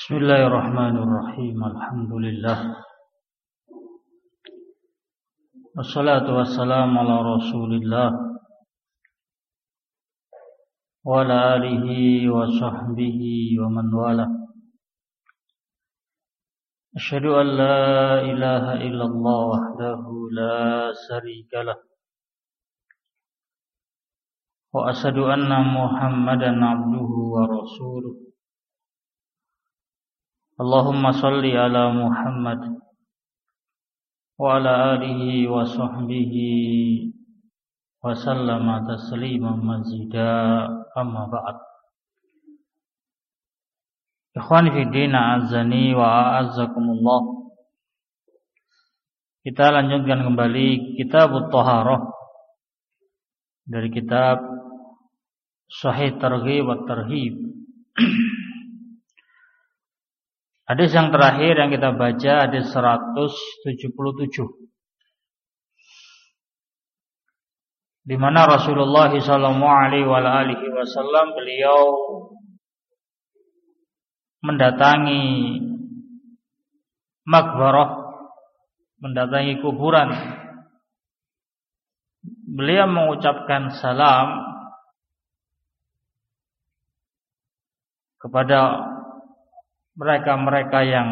Bismillahirrahmanirrahim. Alhamdulillah. Wassalatu wassalamu ala Rasulillah wa ala alihi wa sahbihi wa man wala. Asyhadu an la ilaha illallah wahdahu la syarika lah. Wa asyhadu anna Muhammadan abduhu wa rasuluh. Allahumma salli ala Muhammad wa ala alihi wa sahbihi wa sallama tasliman mazida, amma ba'd. Ikhwani fi din, a'azzani wa a'azzakumullah. Kita lanjutkan kembali Kitabut Thaharah dari kitab Sahih Targhib wa Tarhib. Hadis yang terakhir yang kita baca hadis 177, di mana Rasulullah SAW beliau mendatangi makbarah, mendatangi kuburan. Beliau mengucapkan salam kepada mereka-mereka yang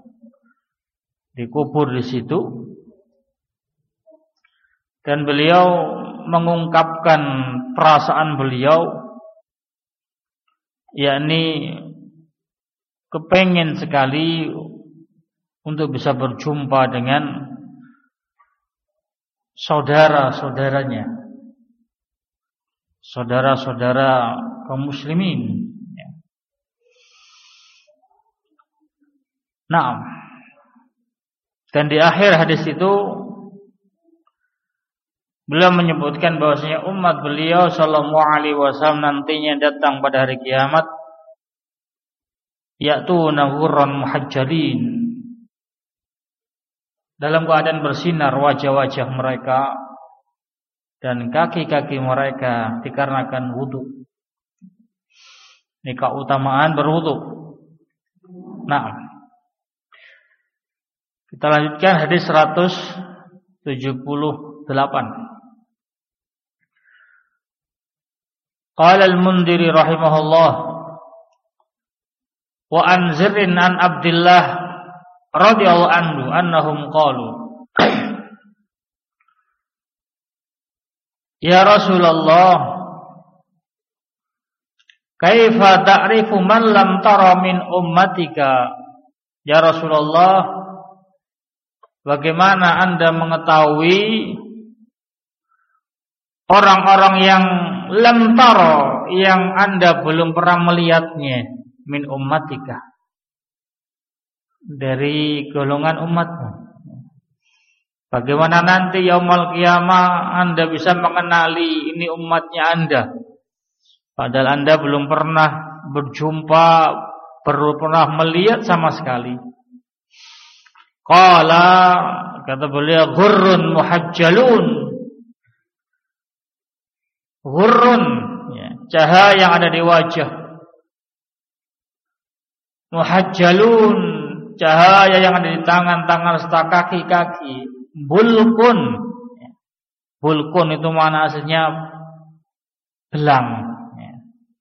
dikubur di situ, dan beliau mengungkapkan perasaan beliau, yakni kepengin sekali untuk bisa berjumpa dengan saudara-saudaranya, saudara-saudara kaum muslimin. Nah, dan di akhir hadis itu beliau menyebutkan bahwasanya umat beliau sallallahu alaihi wasallam nantinya datang pada hari kiamat ya'tuna ghurran muhajjalin, dalam keadaan bersinar wajah-wajah mereka dan kaki-kaki mereka dikarenakan wudu. Ini keutamaan berwudu. Nah, kita lanjutkan hadis 178. Qala al-Mundhiri rahimahullah, wa anzirin an Abdullah radhiyallahu anhu annahum qalu, ya Rasulullah, kaifa ta'rifu man lam tara min ummatika? Ya Rasulullah, bagaimana Anda mengetahui orang-orang yang lam tara, yang Anda belum pernah melihatnya, min ummatika, dari golongan umatmu? Bagaimana nanti yaumul qiyamah Anda bisa mengenali ini umatnya Anda, padahal Anda belum pernah berjumpa, belum pernah melihat sama sekali. Qala, kata beliau, ghurrun muhajjalun. Ghurrun, ya, cahaya yang ada di wajah. Muhajjalun, cahaya yang ada di tangan-tangan serta kaki-kaki. Bulkun, ya. Bulkun itu mana aslinya belang, ya.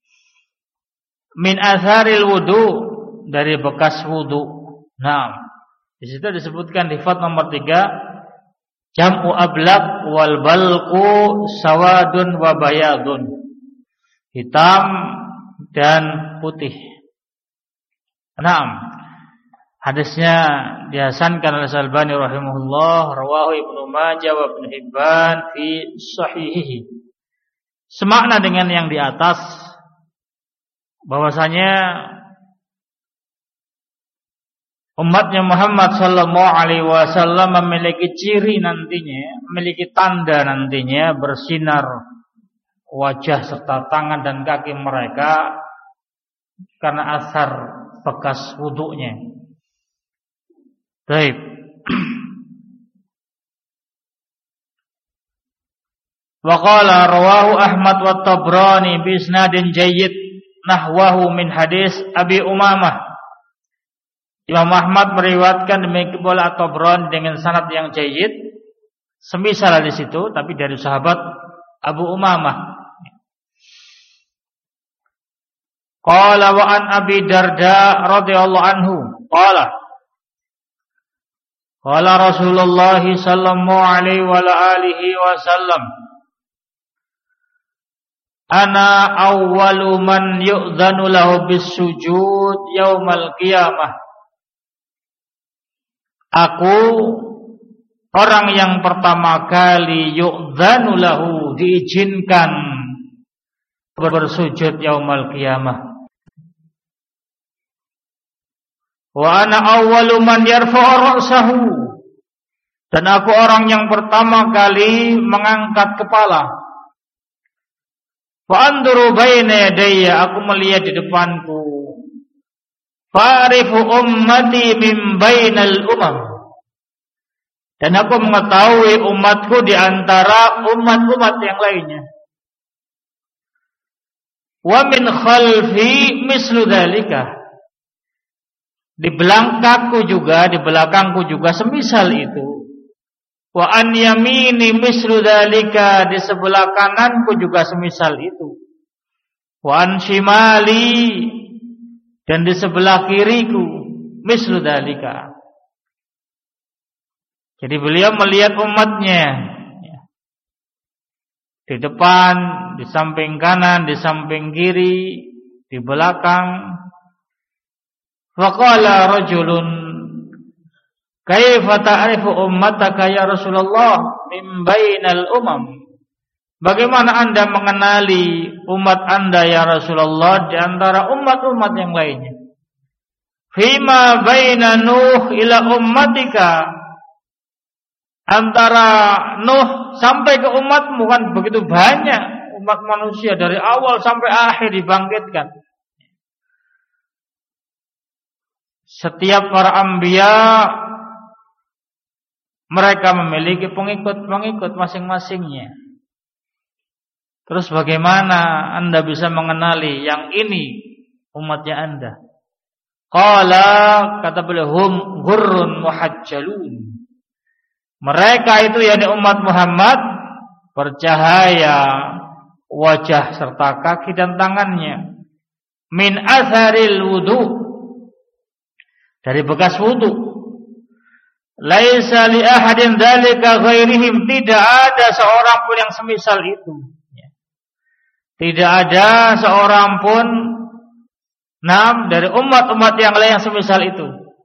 Min atharil wudu, dari bekas wudu. Nah, di situ disebutkan di fat nomor 3, jam'u ablaq wal balqu sawadun wa bayadun, hitam dan putih. Naam, hadisnya dihasankan oleh Al-Albani rahimahullah, rawahu Ibnu Majah wa Ibnu Hibban fi sahihihi. Semakna dengan yang di atas, bahwasanya umatnya Muhammad sallallahu alaihi wasallam memiliki ciri nantinya, memiliki tanda nantinya, bersinar wajah serta tangan dan kaki mereka karena asar bekas wudunya. Baik. Wa qala rawahu Ahmad wa Tabrani bi isnadin jayyid nahwahu min hadis Abi Umamah Imam Ahmad meriwayatkan demikian pula At-Tabrani dengan sanad yang jayyid. Semisal di situ tapi dari sahabat Abu Umamah. Qala wa an Abi Darda radhiyallahu anhu qala Rasulullah sallallahu alaihi wa alihi wasallam ana awwalu man yu'dzanu lahu bis sujud yaumal qiyamah. Aku orang yang pertama kali yu'dzanu lahu diizinkan bersujud yaumal qiyamah. Wa ana awwalu man yarfa'u ra'sahu, dan aku orang yang pertama kali mengangkat kepala. Wa anduru baina yadayya, aku melihat di depanku. Fa'rifu ummati min bainal umam, dan aku mengetahui umatku di antara umat-umat yang lainnya. Wa min khalfi mislu dzalika, di belakangku juga semisal itu. Wa an yamini mislu dzalika, di sebelah kananku juga semisal itu. Wa an shimali, dan di sebelah kiriku mislu dzalika. Jadi beliau melihat umatnya di depan, di samping kanan, di samping kiri, di belakang. Faqala rajulun kaifa ta'rifu ummataka ya Rasulullah min bainal umam. Bagaimana Anda mengenali umat Anda ya Rasulullah di antara umat-umat yang lainnya? Fima baina Nuh ila ummatika, antara Nuh sampai ke umatmu kan begitu banyak umat manusia dari awal sampai akhir dibangkitkan. Setiap para anbiya mereka memiliki pengikut-pengikut masing-masingnya. Terus bagaimana Anda bisa mengenali yang ini umatnya Anda? Qala, kata beliau, hum ghurrun muhajjalun. Mereka itu yakni umat Muhammad bercahaya wajah serta kaki dan tangannya. Min atharil wudu, dari bekas wudu. Laisa li ahadin dzalika ghairihim, tidak ada seorang pun yang semisal itu. Tidak ada seorang pun dari umat-umat yang lain yang semisal itu.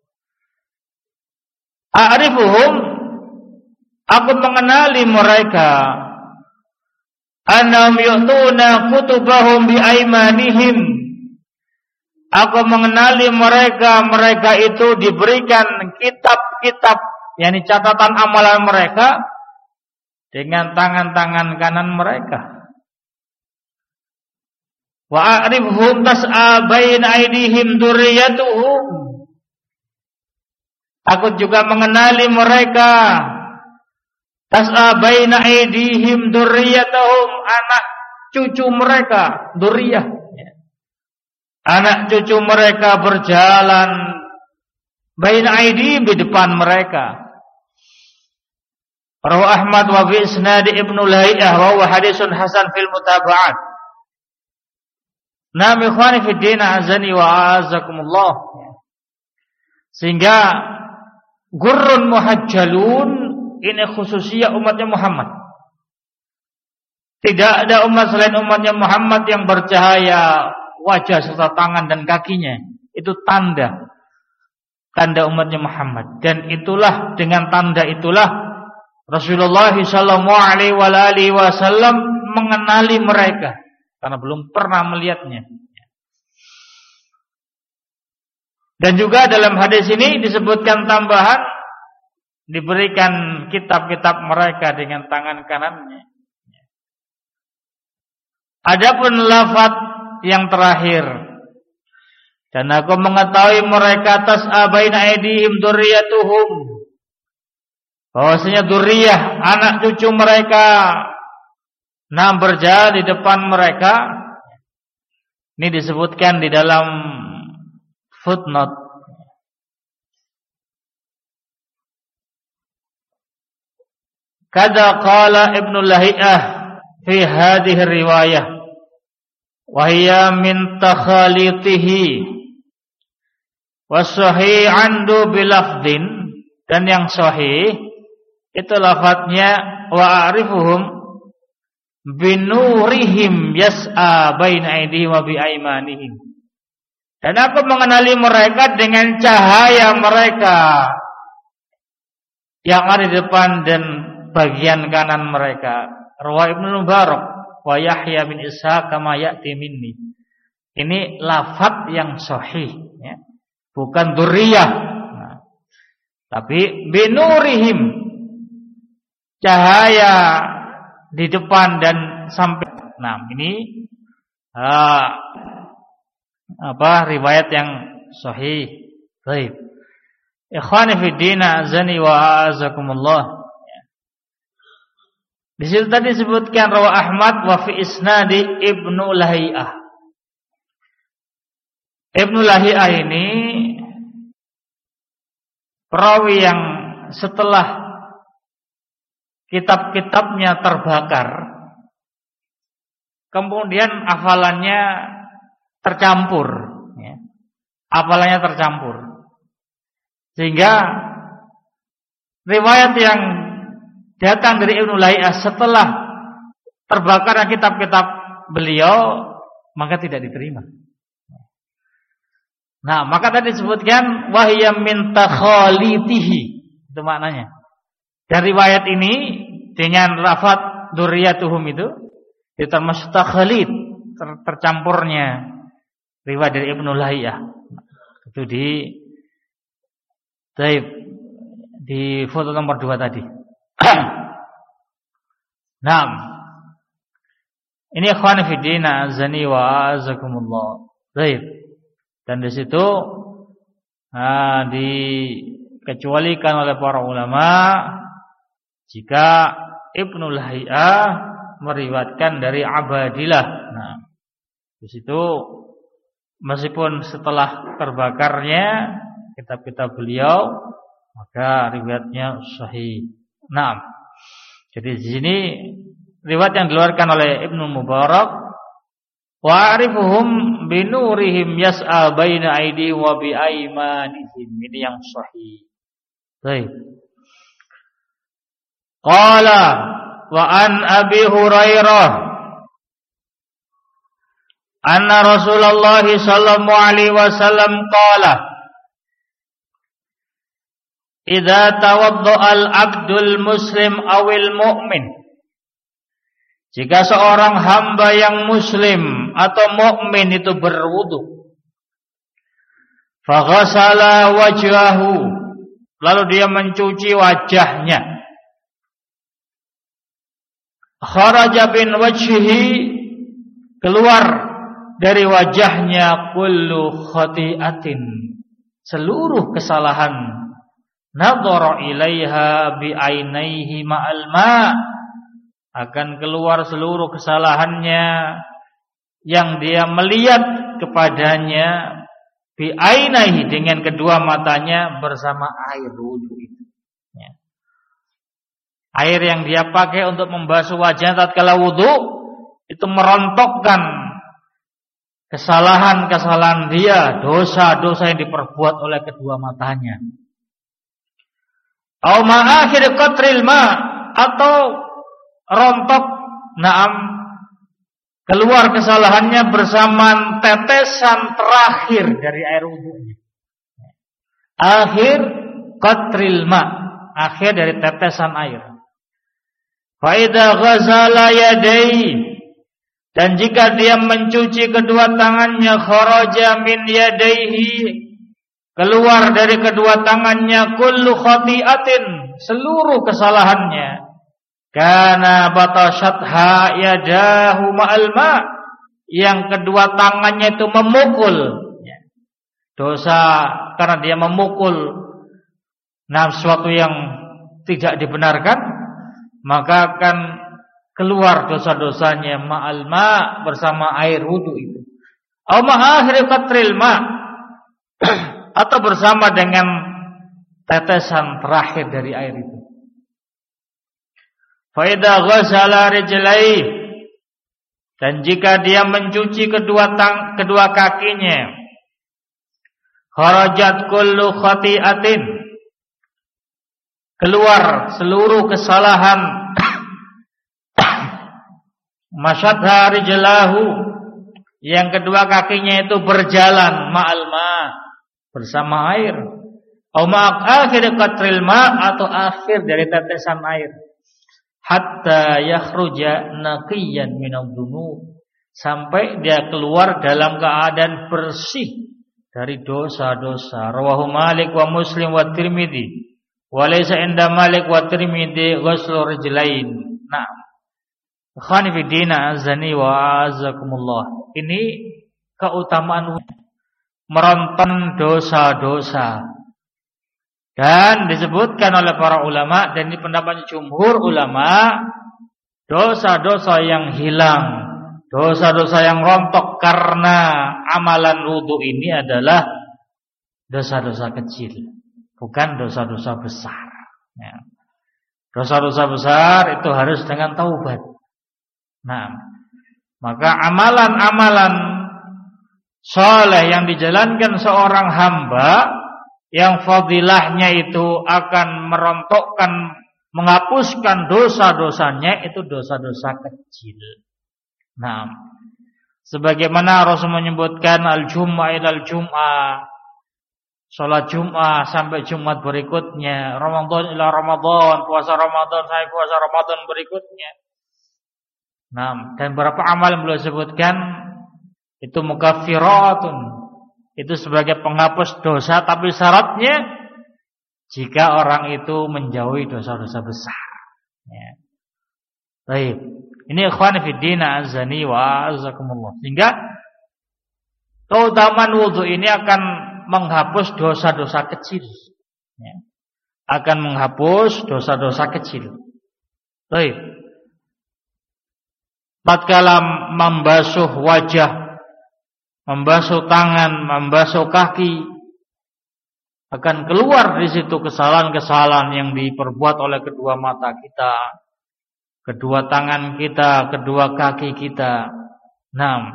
A'rifuhum, aku mengenali mereka. Annahum yu'tuna kutubahum biaimanihim, aku mengenali mereka itu diberikan kitab-kitab, yakni catatan amalan mereka dengan tangan-tangan kanan mereka. Wa a'rifhum tas'a baina aydihim dzurriyyatuhum, aku juga mengenali mereka tas'a baina aydihim dzurriyyatuhum, anak cucu mereka, dzurriyyah, anak cucu mereka berjalan baina aydihim, di depan mereka. Rawi Ahmad wa fi isnad Ibnu Lahi'ah wa huwa hadisun hasan fil mutaba'at. Naam ikhwani fid din, azani wa azakumullah. Sehingga ghurrun muhajjalun ini khususnya umatnya Muhammad. Tidak ada umat selain umatnya Muhammad yang bercahaya wajah serta tangan dan kakinya. Itu tanda umatnya Muhammad. Dan itulah, dengan tanda itulah Rasulullah sallallahu alaihi wasallam mengenali mereka, karena belum pernah melihatnya. Dan juga dalam hadis ini disebutkan tambahan, diberikan kitab-kitab mereka dengan tangan kanannya. Adapun lafaz yang terakhir, dan aku mengetahui mereka tas'a baina aydihim dzurriyyatuhum, bahwasanya dzurriyyah, anak cucu mereka berjalan di depan mereka. Ini disebutkan di dalam footnote. Kada qala Ibnu Lahiyah fi hadhihi riwayah wa hiya min takhalitihi was-sahih andu bilafdin, dan yang sahih itu lafadznya wa a'rifuhum binurihim yas'a baina aydihim wa bi aymanihim, dan aku mengenali mereka dengan cahaya mereka yang ada di depan dan bagian kanan mereka. Rawah Ibnu Mubarak wa Yahya bin Ishaq kama ya'ti minni. Ini lafaz yang sahih ya. Bukan dzurriyyah. Nah, tapi binurihim, cahaya di depan dan sampai. Nah, ini riwayat yang sahih. Baik. Ikhwani fi din, azani wa azakumullah. Di situ tadi disebutkan rawa Ahmad wa fi isnadi Ibnu Lahiyah. Ibnu Lahiyah ini perawi yang setelah kitab-kitabnya terbakar, kemudian hafalannya tercampur ya. Hafalannya tercampur, sehingga riwayat yang datang dari Ibnu Lahiyah setelah terbakarnya kitab-kitab beliau maka tidak diterima. Nah, maka tadi disebutkan wahya min takhalitihi, itu maknanya. Dan riwayat ini dengan lafaz dzurriyyatuhum itu termasuk takhalid, tercampurnya riwayat dari Ibnu Lahiyah. Itu di foto nomor 2 tadi. Naam. Ini ikhwan fi din, azani wa azakumullah. Baik. Dan di situ dikecualikan oleh para ulama jika Ibnu Lahiyah meriwayatkan dari Abadillah. Nah, di situ meskipun setelah terbakarnya kitab-kitab beliau, maka riwayatnya sahih. Nah, jadi di sini riwayat yang dikeluarkan oleh Ibnu Mubarak, wa'arifuhum binurihim yas'a baina aydihim wa bi aymanihim, ini yang sahih. Baik. Qala wa an Abi Hurairah anna Rasulullah sallallahu alaihi wasallam qala idza tawaddaa al-'abdul muslim awil mu'min, jika seorang hamba yang muslim atau mukmin itu berwudu, faghasala wajhahu, lalu dia mencuci wajahnya, kharaja bin wajhihi, keluar dari wajahnya kullu khati'atin, seluruh kesalahan, nadhara ilaiha bi ainaihi ma'al ma', akan keluar seluruh kesalahannya yang dia melihat kepadanya bi ainaihi, dengan kedua matanya bersama air wudu itu ya. Air yang dia pakai untuk membasuh wajah tatkala wudu itu merontokkan kesalahan-kesalahan dia, dosa-dosa yang diperbuat oleh kedua matanya. Au ma'akhir qatril ma, atau rontok keluar kesalahannya bersama tetesan terakhir dari air wudunya. Akhir qatril ma, akhir dari tetesan air. Fa idza ghazala yadayhi, dan jika dia mencuci kedua tangannya, kharaja min yadayhi, keluar dari kedua tangannya kullu khati'atin, seluruh kesalahannya, kana batashatha yadahu ma'al ma, yang kedua tangannya itu memukul dosa karena dia memukul sesuatu yang tidak dibenarkan, maka akan keluar dosa-dosanya ma'al ma, bersama air wudu itu. Au ma'akhir qatril ma, atau bersama dengan tetesan terakhir dari air itu. Fa idza ghasala rijlaihi, dan jika dia mencuci kedua kakinya, kharajat kullu khati'atin, keluar seluruh kesalahan, masyadha rijlahu, yang kedua kakinya itu berjalan ma'al ma, bersama air, atau akhir qatril ma, atau akhir dari tetesan air, hatta yakhruja naqiyan minadh dhunub, sampai dia keluar dalam keadaan bersih dari dosa-dosa. Rawahu Malik wa Muslim wa Tirmidzi, wa laysa inda Malik wa Tirmidzi ghuslu rijlain. Nah, ikhwani fi din, azani wa azakumullah. Ini keutamaan meronton dosa-dosa. Dan disebutkan oleh para ulama, dan ini pendapat jumhur ulama, dosa-dosa yang hilang, dosa-dosa yang rontok karena amalan wudu ini adalah dosa-dosa kecil, bukan dosa-dosa besar. Ya. Dosa-dosa besar itu harus dengan taubat. Nah, maka amalan-amalan soleh yang dijalankan seorang hamba, yang fadilahnya itu akan merontokkan, menghapuskan dosa-dosanya, itu dosa-dosa kecil. Nah, sebagaimana Rasul menyebutkan al-jum'ah ilal jum'ah, salat Jumat sampai Jumat berikutnya, Ramadan ila Ramadan, puasa Ramadan sampai puasa Ramadan berikutnya. Nah, dan beberapa amal yang beliau sebutkan itu mukaffiratun, itu sebagai penghapus dosa, tapi syaratnya jika orang itu menjauhi dosa-dosa besar. Ya. Baik, ini ikhwan fiddin azani wa azakumullah. Sehingga keutamaan wudu ini akan menghapus dosa-dosa kecil. Ya. Akan menghapus dosa-dosa kecil. Baik. Tatkala membasuh wajah, membasuh tangan, membasuh kaki, akan keluar di situ kesalahan-kesalahan yang diperbuat oleh kedua mata kita, kedua tangan kita, kedua kaki kita. Nah,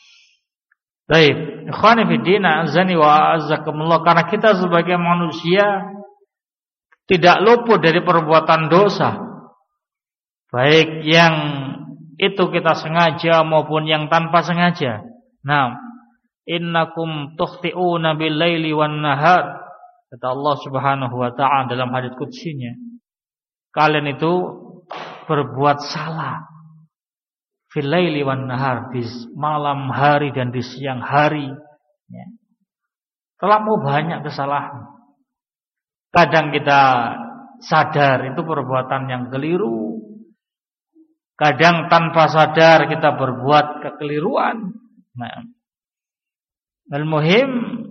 baik, ikhwani fiddin azani wa azakumullah, karena kita sebagai manusia tidak luput dari perbuatan dosa, baik yang itu kita sengaja maupun yang tanpa sengaja. Nah, innakum tukhti'una bil-laili wan-nahar, kata Allah Subhanahu wa ta'ala dalam hadits qudsinya, kalian itu berbuat salah fil-laili wan-nahar, di malam hari dan di siang hari, ya. Terlalu banyak kesalahan. Kadang kita sadar itu perbuatan yang keliru, kadang tanpa sadar kita berbuat kekeliruan. Nah, al-muhim,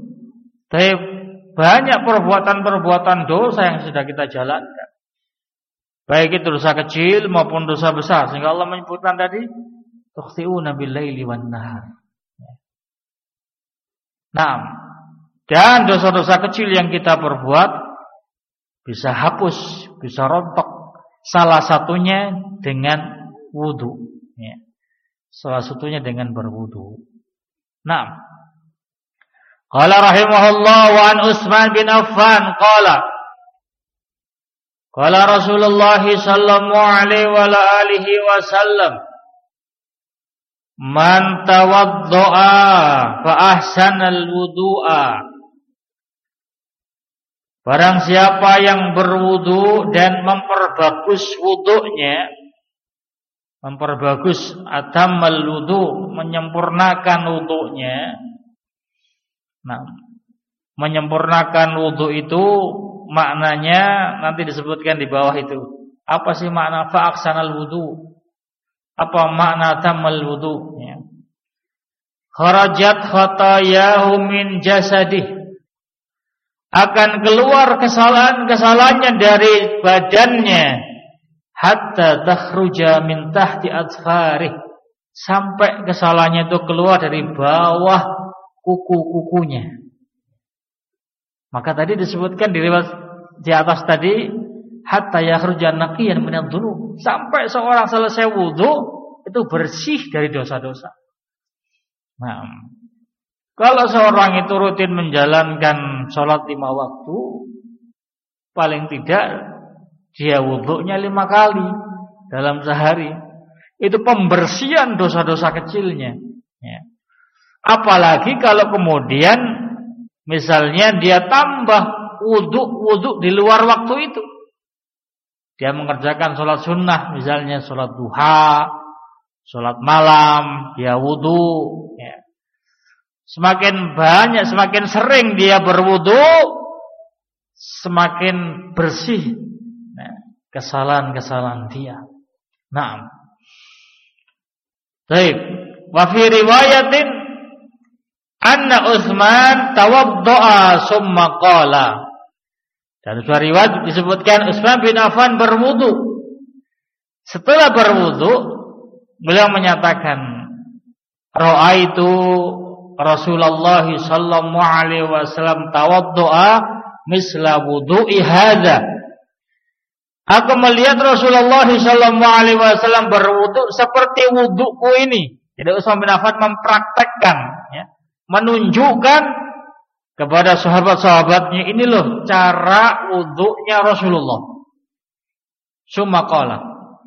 banyak perbuatan-perbuatan dosa yang sudah kita jalankan, baik itu dosa kecil maupun dosa besar. Sehingga Allah menyebutkan tadi, tukhti'una bil-laili wan-nahar. Nah, dan dosa-dosa kecil yang kita perbuat bisa hapus, bisa rontok. Salah satunya dengan wudu, ya. Salah satunya dengan berwudu. Nah, qala rahimahullah wa an Utsman bin Affan qala Rasulullah sallallahu alaihi wa alihi wasallam, man tawaddaa fa ahsanal wudu'a, barang siapa yang berwudu dan memperbagus wudunya, memperbagus atammal wudu, menyempurnakan wudunya. Nah, menyempurnakan wudu itu maknanya nanti disebutkan di bawah itu. Apa sih makna fa'aksanal wudu? Apa makna atammal wudu? Ya. Kharajat khatayahu min jasadih, akan keluar kesalahan-kesalahannya dari badannya, hatta takhruja min tahti adfarih, sampai kesalahannya itu keluar dari bawah kuku-kukunya. Maka tadi disebutkan di riwayat di atas tadi, hatta yakhruja naqiyan minadz-dzunub. Sampai seorang selesai wudu itu bersih dari dosa-dosa. Nah, kalau seorang itu rutin menjalankan sholat 5 waktu, paling tidak dia wudunya 5 kali dalam sehari. Itu pembersihan dosa-dosa kecilnya. Ya. Apalagi kalau kemudian misalnya dia tambah wudu di luar waktu itu. Dia mengerjakan sholat sunnah, misalnya sholat duha, sholat malam, dia wudu. Ya. Semakin banyak, semakin sering dia berwudu, semakin bersih kesalahan-kesalahan dia. Naam. Baik. Wa fi riwayatin anna Utsman tawaddaa summa qala. Dan suatu riwayat disebutkan Utsman bin Affan berwudu. Setelah berwudu, beliau menyatakan, ra'aitu Rasulullah sallallahu alaihi wasallam tawaddaa misla wudu'i hadza. Aku melihat Rasulullah sallallahu alaihi wasallam berwudu seperti wuduku ini. Jadi Utsman bin Affan mempraktekkan, ya, menunjukkan kepada sahabat-sahabatnya, ini loh cara wudunya Rasulullah. Summa qala,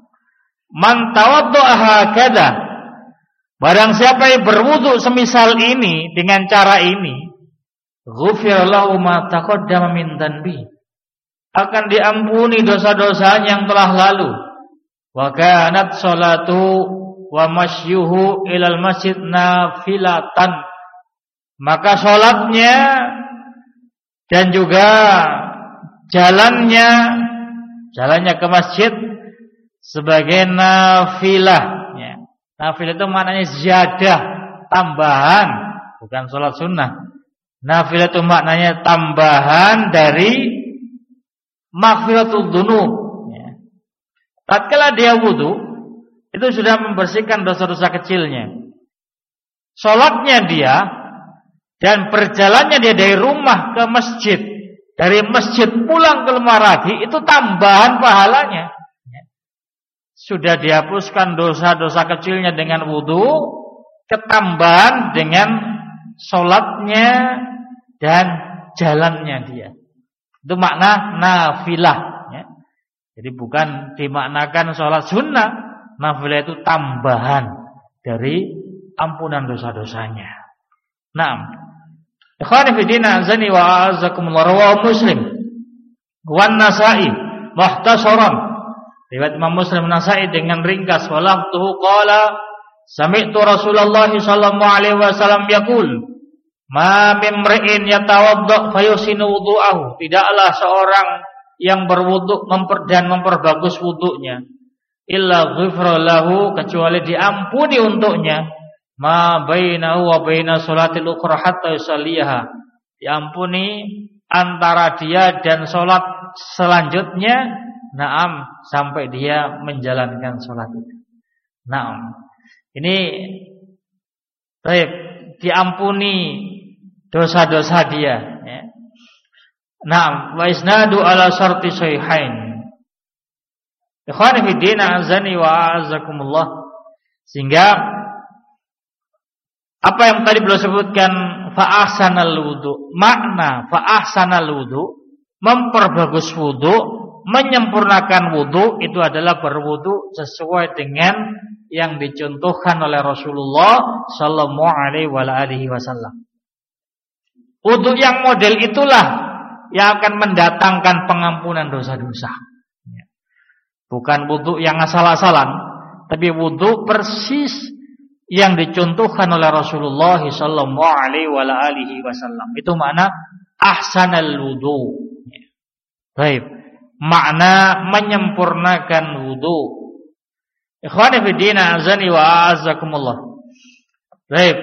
man tawaddaa hakadha, barang siapa yang berwudu semisal ini dengan cara ini, ghufira lahu ma taqaddama min dhanbi, akan diampuni dosa-dosa yang telah lalu. Wa kanat salatu wa masyuhu ilal masjid nafilatan, maka sholatnya dan juga jalannya ke masjid sebagai nafilah. Ya. Nafilah itu maknanya ziyadah, tambahan, bukan sholat sunnah. Nafilah itu maknanya tambahan dari maghfiratul dzunub. Ya. Tatkala dia wudu, itu sudah membersihkan dosa-dosa kecilnya. Sholatnya dia dan perjalannya dia dari rumah ke masjid, dari masjid pulang ke rumah lagi, itu tambahan pahalanya. Sudah dihapuskan dosa-dosa kecilnya dengan wudu, ketambahan dengan sholatnya dan jalannya dia. Itu makna nafilah. Ya. Jadi bukan dimaknakan sholat sunnah. Nafilah itu tambahan dari ampunan dosa-dosanya. Naam. Ikhwani fi din, azani wa a'azzakumullah, rawahu Muslim wa Nasa'i muhtasaran. Riwayat Imam Muslim, Nasa'i dengan ringkas. Walaftuhu qala sami'tu Rasulullah sallallahu alaihi wasallam yaqul, ma mimri'in yatawadda fayusinu wudu'ahu. Tidaklah seorang yang berwudu dan memperbagus wudunya, illa ghufra lahu, kecuali diampuni untuknya ma bainahu wa baina sholatil ukhra hatta yusalliha, diampuni antara dia dan sholat selanjutnya, naam, sampai dia menjalankan sholat itu. Naam, ini baik, diampuni dosa-dosa dia, ya. Naam, wa isnadu ala syarti sahihain. Ikhwani fi din, azani wa a'azzakumullah. Sehingga apa yang tadi beliau sebutkan, fa ahsanal wudu, makna fa ahsanal wudu, memperbagus wudu, menyempurnakan wudu, itu adalah berwudu sesuai dengan yang dicontohkan oleh Rasulullah sallallahu alaihi wasallam. Wudu yang model itulah yang akan mendatangkan pengampunan dosa-dosa. Bukan wudu yang asal-asalan, tapi wudu persis yang dicontohkan oleh Rasulullah sallallahu alaihi wasallam. Itu makna ahsanal wudu. Baik, makna menyempurnakan wudu. Ikhwani fi din, azani wa a'azzakumullah. Baik.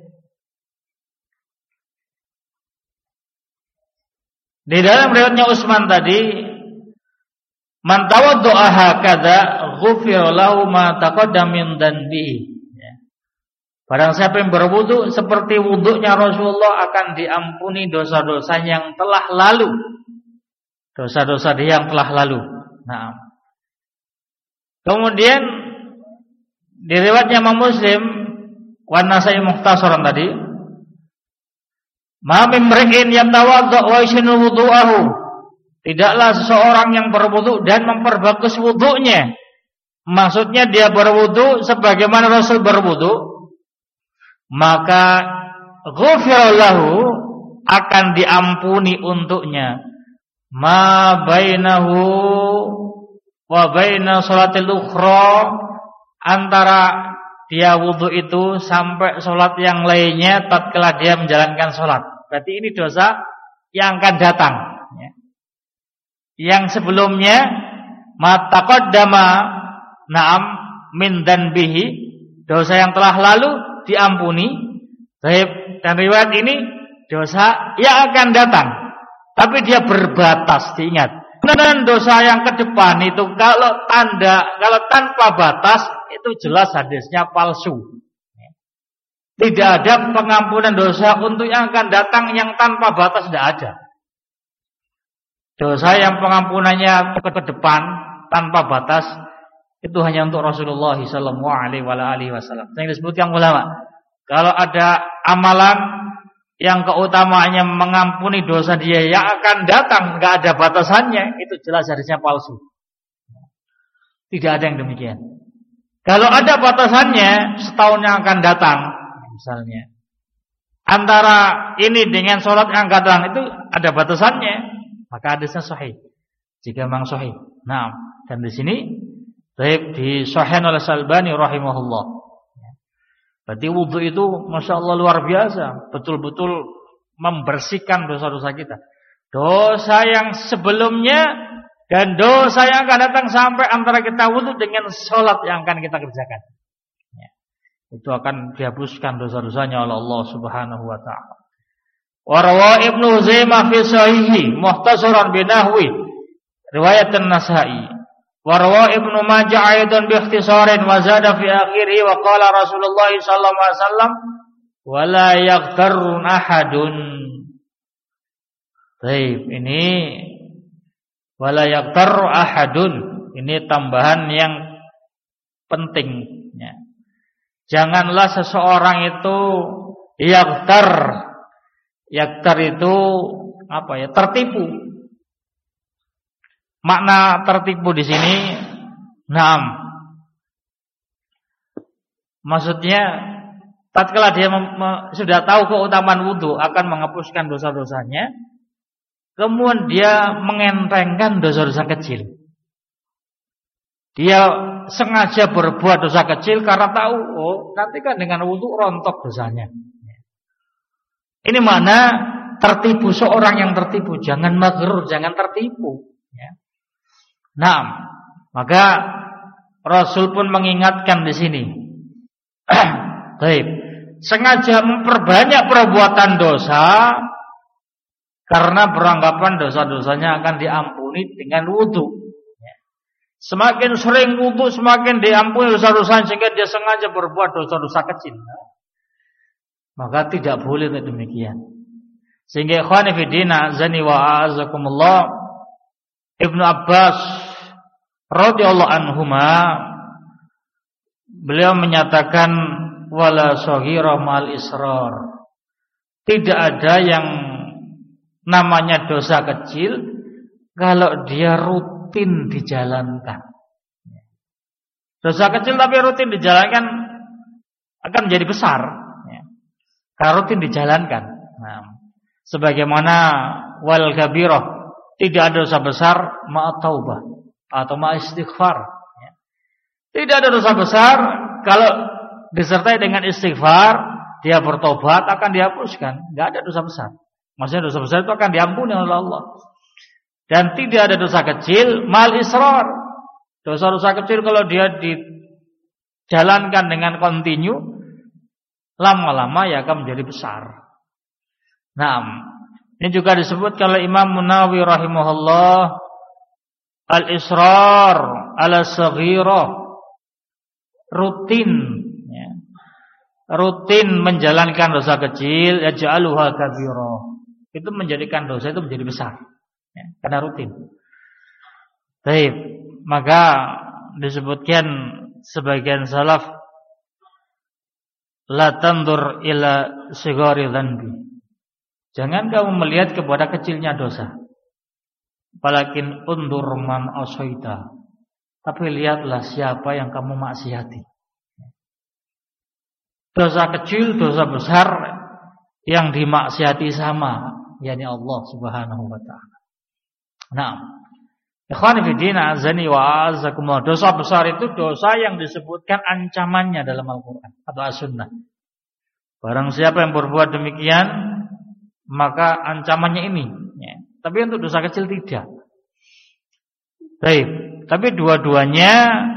Di dalam riwayatnya Utsman tadi, man tawaddaa hakadha ghufira lahu ma taqaddama min dhanbihi. Barang siapa yang berwudu seperti wudunya Rasulullah, akan diampuni dosa-dosa yang telah lalu. Dosa-dosa dia yang telah lalu. Nah. Kemudian di riwayatnya Imam Muslim wa Nasai mukhtasaran tadi, ma min mri'in yatawadda wa yusinu wudu'ahu. Tidaklah seseorang yang berwudu dan memperbagus wudunya. Maksudnya dia berwudu sebagaimana Rasul berwudu, maka ghufira lahu, akan diampuni untuknya ma bainahu wa baina salatil ukhra, antara dia wudu itu sampai salat yang lainnya tatkala dia menjalankan salat. Berarti ini dosa yang akan datang, ya. Yang sebelumnya ma taqaddama na'am min danbihi, dosa yang telah lalu diampuni. Dan riwayat ini dosa yang akan datang, tapi dia berbatas, diingat. Dan dosa yang ke depan itu kalau tanpa batas itu jelas hadisnya palsu. Tidak ada pengampunan dosa untuk yang akan datang yang tanpa batas, tidak ada. Dosa yang pengampunannya ke depan tanpa batas itu hanya untuk Rasulullah sallallahu alaihi wasallam. Yang disebutkan ulama, kalau ada amalan yang keutamaannya mengampuni dosa dia yang akan datang, enggak ada batasannya, itu jelas hadisnya palsu. Tidak ada yang demikian. Kalau ada batasannya, setahun yang akan datang, misalnya, antara ini dengan sholat yang akan datang itu ada batasannya, maka hadisnya sahih. Jika memang sahih. Nah, dan di sini disahihkan oleh Al-Albani rahimahullah. Berarti wudu itu Masya Allah luar biasa, betul-betul membersihkan dosa-dosa kita. Dosa yang sebelumnya dan dosa yang akan datang, sampai antara kita wudu dengan sholat yang akan kita kerjakan, ya, itu akan dihapuskan dosa-dosanya oleh Allah Subhanahu wa ta'ala. Wa rawa Ibnu Huzaimah fi sahihi mukhtasaran binahwi riwayat An-Nasa'i. Warwa Ibnu Majah aidan bi ikhtisarin wa zada fi akhirih wa qala Rasulullah sallallahu alaihi wasallam wala yaghtarun ahadun. Baik, ini wala yaghtar ahadun, ini tambahan yang penting, ya. Janganlah seseorang itu yaghtar. Yaghtar itu apa ya? Tertipu. Makna tertipu di sini, naam, maksudnya tatkala dia sudah tahu keutamaan wudu akan menghapuskan dosa-dosanya, kemudian dia mengentengkan dosa-dosa kecil. Dia sengaja berbuat dosa kecil karena tahu, oh nanti kan dengan wudu rontok dosanya. Ini mana tertipu, seorang yang tertipu. Jangan maghrur, jangan tertipu, ya. Nah, maka Rasul pun mengingatkan di sini. Baik, sengaja memperbanyak perbuatan dosa karena beranggapan dosa-dosanya akan diampuni dengan wudu. Semakin sering wudu, semakin diampuni dosa-dosanya, sehingga dia sengaja berbuat dosa-dosa kecil. Maka tidak boleh demikian. Sehingga ikhwani fi din, azani wa a'azakumullah, Ibnu Abbas radhiyallahu anhuma, beliau menyatakan wala shaghira mal israr. Tidak ada yang namanya dosa kecil kalau dia rutin dijalankan. Dosa kecil tapi rutin dijalankan akan menjadi besar, ya, kalau rutin dijalankan. Nah, sebagaimana wal kabirah, tidak ada dosa besar ma'a taubah atau ma'a istighfar, ya. Tidak ada dosa besar kalau disertai dengan istighfar, dia bertobat akan dihapuskan. Tidak ada dosa besar. Maksudnya dosa besar itu akan diampuni oleh Allah. Dan tidak ada dosa kecil mal israr. Dosa-dosa kecil kalau dia dijalankan dengan kontinu, lama-lama ya akan menjadi besar. Nah, ini juga disebutkan oleh Imam Munawi rahimahullah, al-israr ala saghirah, rutin, ya, rutin menjalankan dosa kecil, yaj'aluha kabirah, itu menjadikan dosa itu menjadi besar, ya, karena rutin. Baik, maka disebutkan sebagian salaf la tandur ila sigari dzanbi. Jangan kamu melihat kepada kecilnya dosa. Walakin undur man asaita. Tapi lihatlah siapa yang kamu maksiati. Dosa kecil, dosa besar yang dimaksiati sama, yakni Allah Subhanahu wa taala. Nah, ikhwan fillah azani wa azakumullah. Dosa besar itu dosa yang disebutkan ancamannya dalam Al-Qur'an atau As-Sunnah. Barang siapa yang berbuat demikian, maka ancamannya ini. Ya. Tapi untuk dosa kecil tidak. Baik, tapi dua-duanya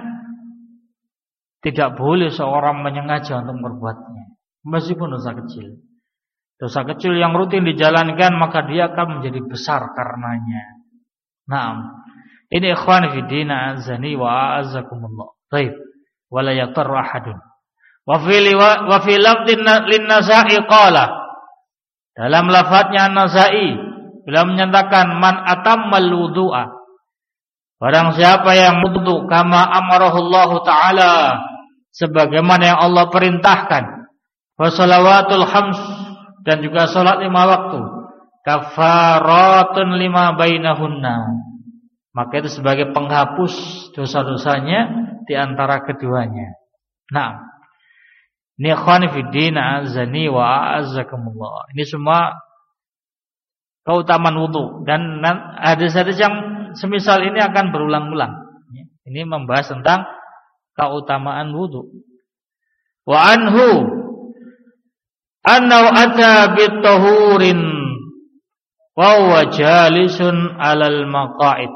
tidak boleh seorang menyengaja untuk berbuatnya, meskipun dosa kecil. Dosa kecil yang rutin dijalankan maka dia akan menjadi besar karenanya. Naam. Ini ikhwan fi din azani wa azakumullah. Baik. Wala yaqtarru ahadun. Wa fi lafdin lin-Nasa'i qala. Dalam lafadznya An-Nasa'i beliau menyatakan man atammal wudu'a. Barang siapa yang wudu kama amarahullahu taala sebagaimana yang Allah perintahkan. Wa shalawatul khams dan juga salat 5 waktu. Kafaratun lima bainahunna. Maka itu sebagai penghapus dosa-dosanya di antara keduanya. Nah, ini ikhwan fillah azani wa azakumullah. Ini semua keutamaan wudu dan hadis-hadis yang semisal ini akan berulang-ulang. Ini membahas tentang keutamaan wudu. Wa anhu annahu ata bitahurin wa huwa jalisun 'alal maqa'id.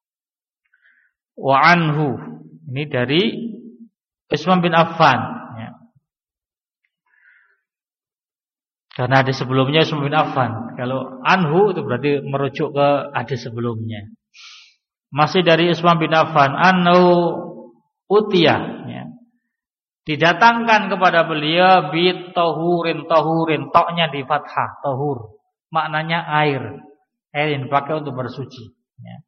Wa anhu, ini dari Utsman bin Affan ya. Karena hadis sebelumnya Utsman bin Affan. Kalau anhu itu berarti merujuk ke hadis sebelumnya. Masih dari Utsman bin Affan, annahu utiyah ya. Didatangkan kepada beliau bi tahurin, toknya di fathah, tahur. Maknanya air yang dipakai untuk bersuci ya.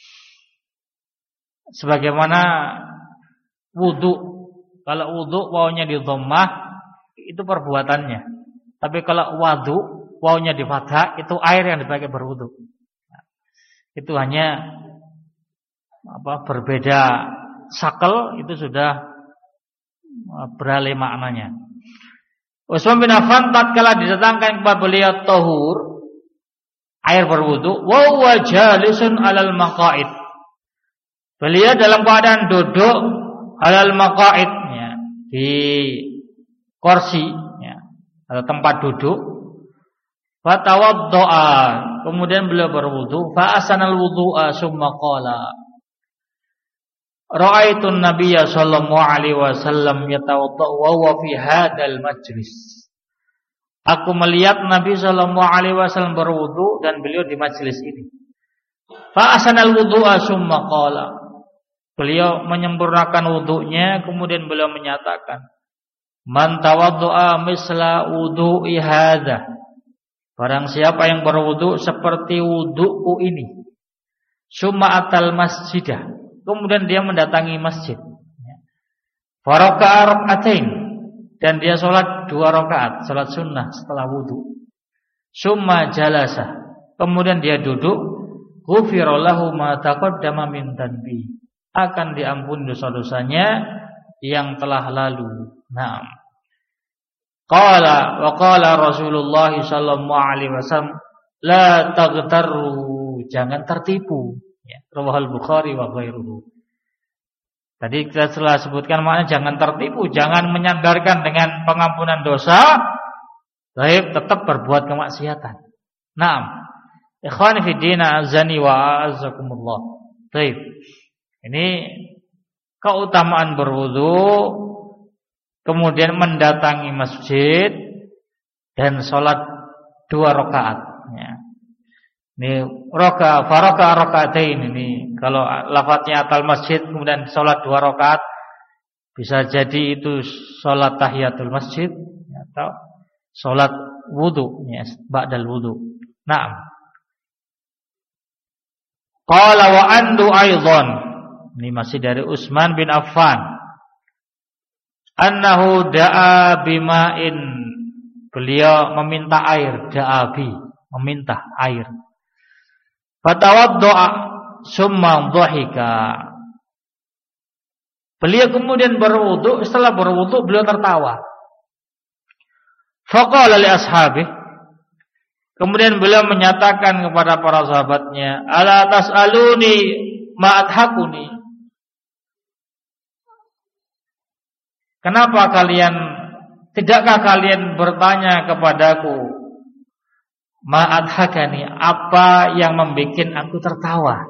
Sebagaimana wudu, kalau wudu wawunya di dhammah itu perbuatannya. Tapi kalau wadu wawunya di fathah itu air yang dipakai berwudu. Itu hanya berbeda sakel, itu sudah beralih maknanya. Utsman bin Affan tatkala didatangkan kepada beliau tahur, air berwudu, wa huwa jalisun 'alal maqa'id. Beliau dalam keadaan duduk 'alal maqa'id ya, di kursi ya, atau tempat duduk. Fa tawaddo'a, kemudian beliau berwudu, fa asanal wudu'a summa qala ra'aitun nabiyya sallallahu alaihi wasallam yatawaddau wa huwa fi hadzal majlis. Aku melihat Nabi sallallahu alaihi wasallam berwudu dan beliau di majlis ini. Fa asanal wudu'a summa qala. Beliau menyempurnakan wudunya, kemudian beliau menyatakan, man tawaddu'a misla wudu'i hadza. Barang siapa yang berwudu seperti wuduku ini. Summa atal masjidah. Kemudian dia mendatangi masjid. Faraka'a rak'atain, dan dia sholat 2 rakaat, sholat sunnah setelah wudu. Summa jalasa, kemudian dia duduk. Ghufira lahu ma taqaddama min dhanbi, akan diampuni dosa-dosanya yang telah lalu. Naam. Qala wa qala Rasulullah sallallahu alaihi wasallam la taghtarru, jangan tertipu. Ya, Rawahul Bukhari wa ghairuhu. Tadi kita telah sebutkan makna jangan tertipu, jangan menyandarkan dengan pengampunan dosa, baik tetap berbuat kemaksiatan. Naam. Ikhwani fi din azani wa azakumullah. Baik. Ini keutamaan berwudu, kemudian mendatangi masjid dan sholat 2 rakaat. Ya. Ini raka'atain ini. Kalau lafadznya atal masjid kemudian sholat 2 rakaat, bisa jadi itu sholat tahiyatul masjid atau sholat wudu, ya, ba'dal wudu. Naam. Qala wa andu aidan. Ini masih dari Utsman bin Affan. Annahu da'a bima'in. Beliau meminta air, da'abi, meminta air. Fatawadda'a summa dhahika. Beliau kemudian berwudu, setelah berwudu beliau tertawa. Faqala li ashabi. Kemudian beliau menyatakan kepada para sahabatnya, ala tas'aluni ma adhakuni. Tidakkah kalian bertanya kepadaku, ma adhakani, apa yang membuat aku tertawa?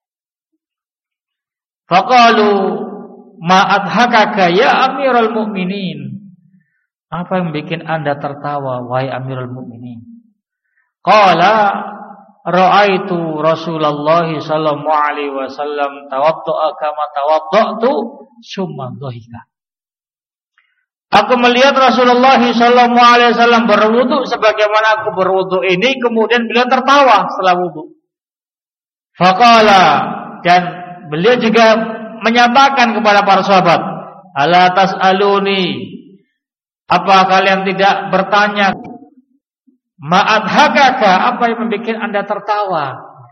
Faqalu ma adhakaka ya Amirul Mukminin. Apa yang bikin Anda tertawa wahai Amirul Mukminin? Qala ra'aitu Rasulullah sallallahu alaihi wasallam tawadda'a kama tawadda'tu summa dhahika. Aku melihat Rasulullah sallallahu alaihi wasallam berwudu sebagaimana aku berwudu ini, kemudian beliau tertawa setelah wudu. Faqala, dan beliau juga menyatakan kepada para sahabat, ala tas'aluni, apa kalian tidak bertanya, ma'adhakaka, apa yang membuat Anda tertawa?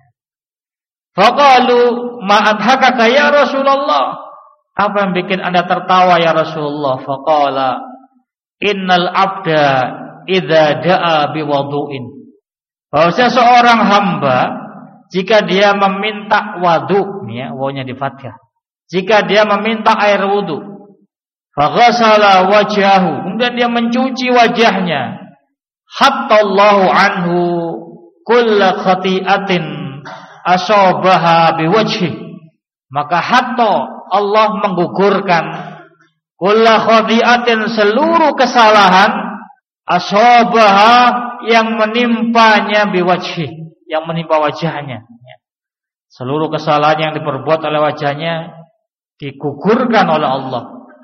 Faqalu ma'adhakaka ya Rasulullah, apa yang membuat Anda tertawa ya Rasulullah? Faqala innal abda idza da'a biwudu'in. Bahwasanya seorang hamba jika dia meminta wudu, ya, wawunya di fathah. Jika dia meminta air wudu, faghasala wajhahu, kemudian dia mencuci wajahnya, hatta Allahu anhu kulla khati'atin asabaha biwajhi, maka hatta Allah menggugurkan kulla khati'atin, seluruh kesalahan, asabaha yang menimpanya biwajhi, yang menimpa wajahnya. Seluruh kesalahan yang diperbuat oleh wajahnya digugurkan oleh Allah.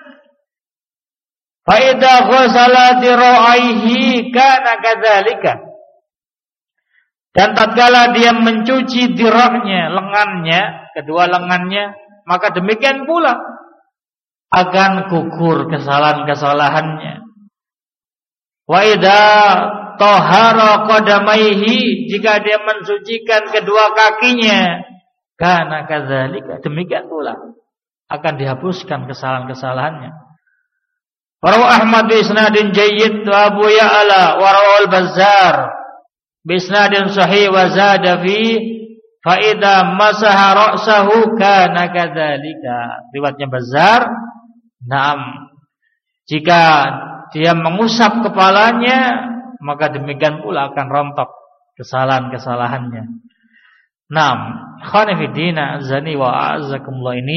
Fa idza ghasala diraihi kana kadzalika. Dan tatkala dia mencuci dirahnya, lengannya, kedua lengannya, maka demikian pula akan gugur kesalahan-kesalahannya. Wa idza tahara qadamaihi, jika dia mensucikan kedua kakinya, kana kadzalika, demikian pula akan dihapuskan kesalahan-kesalahannya. Rawi Ahmad bi isnadin jayyid wa Abu Ya'la wa rawal Bazzar bi isnadin sahih wa zada fi fa idza masaha ra'sahu kana kadzalika. Riwayatnya Bazzar, naam, jika dia mengusap kepalanya, maka demikian pula akan rontok kesalahan-kesalahannya. Naam, khana fi dina azani wa a'azzakumullah, ini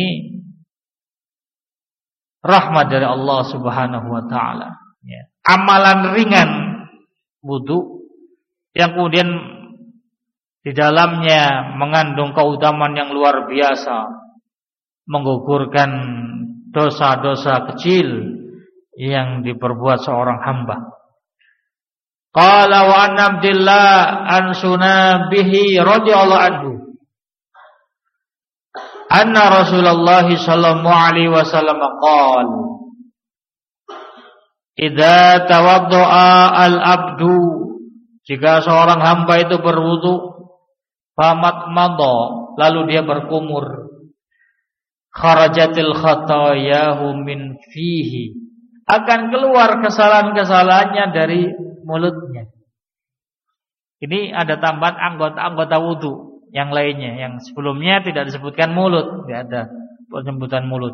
rahmat dari Allah Subhanahu wa taala, ya. Amalan ringan wudu yang kemudian di dalamnya mengandung keutamaan yang luar biasa, menggugurkan dosa-dosa kecil yang diperbuat seorang hamba. Qala wa an Abdillah an Sunabihi radhiyallahu anhu anna Rasulullah sallallahu alaihi wasallam qala idza tawaddaa al-abdu, jika seorang hamba itu berwudu, famat madha, lalu dia berkumur, kharajatil khatayahu min fihi, akan keluar kesalahan-kesalahannya dari mulutnya. Ini ada tambahan anggota-anggota wudu yang lainnya, yang sebelumnya tidak disebutkan mulut, tidak ada penyebutan mulut.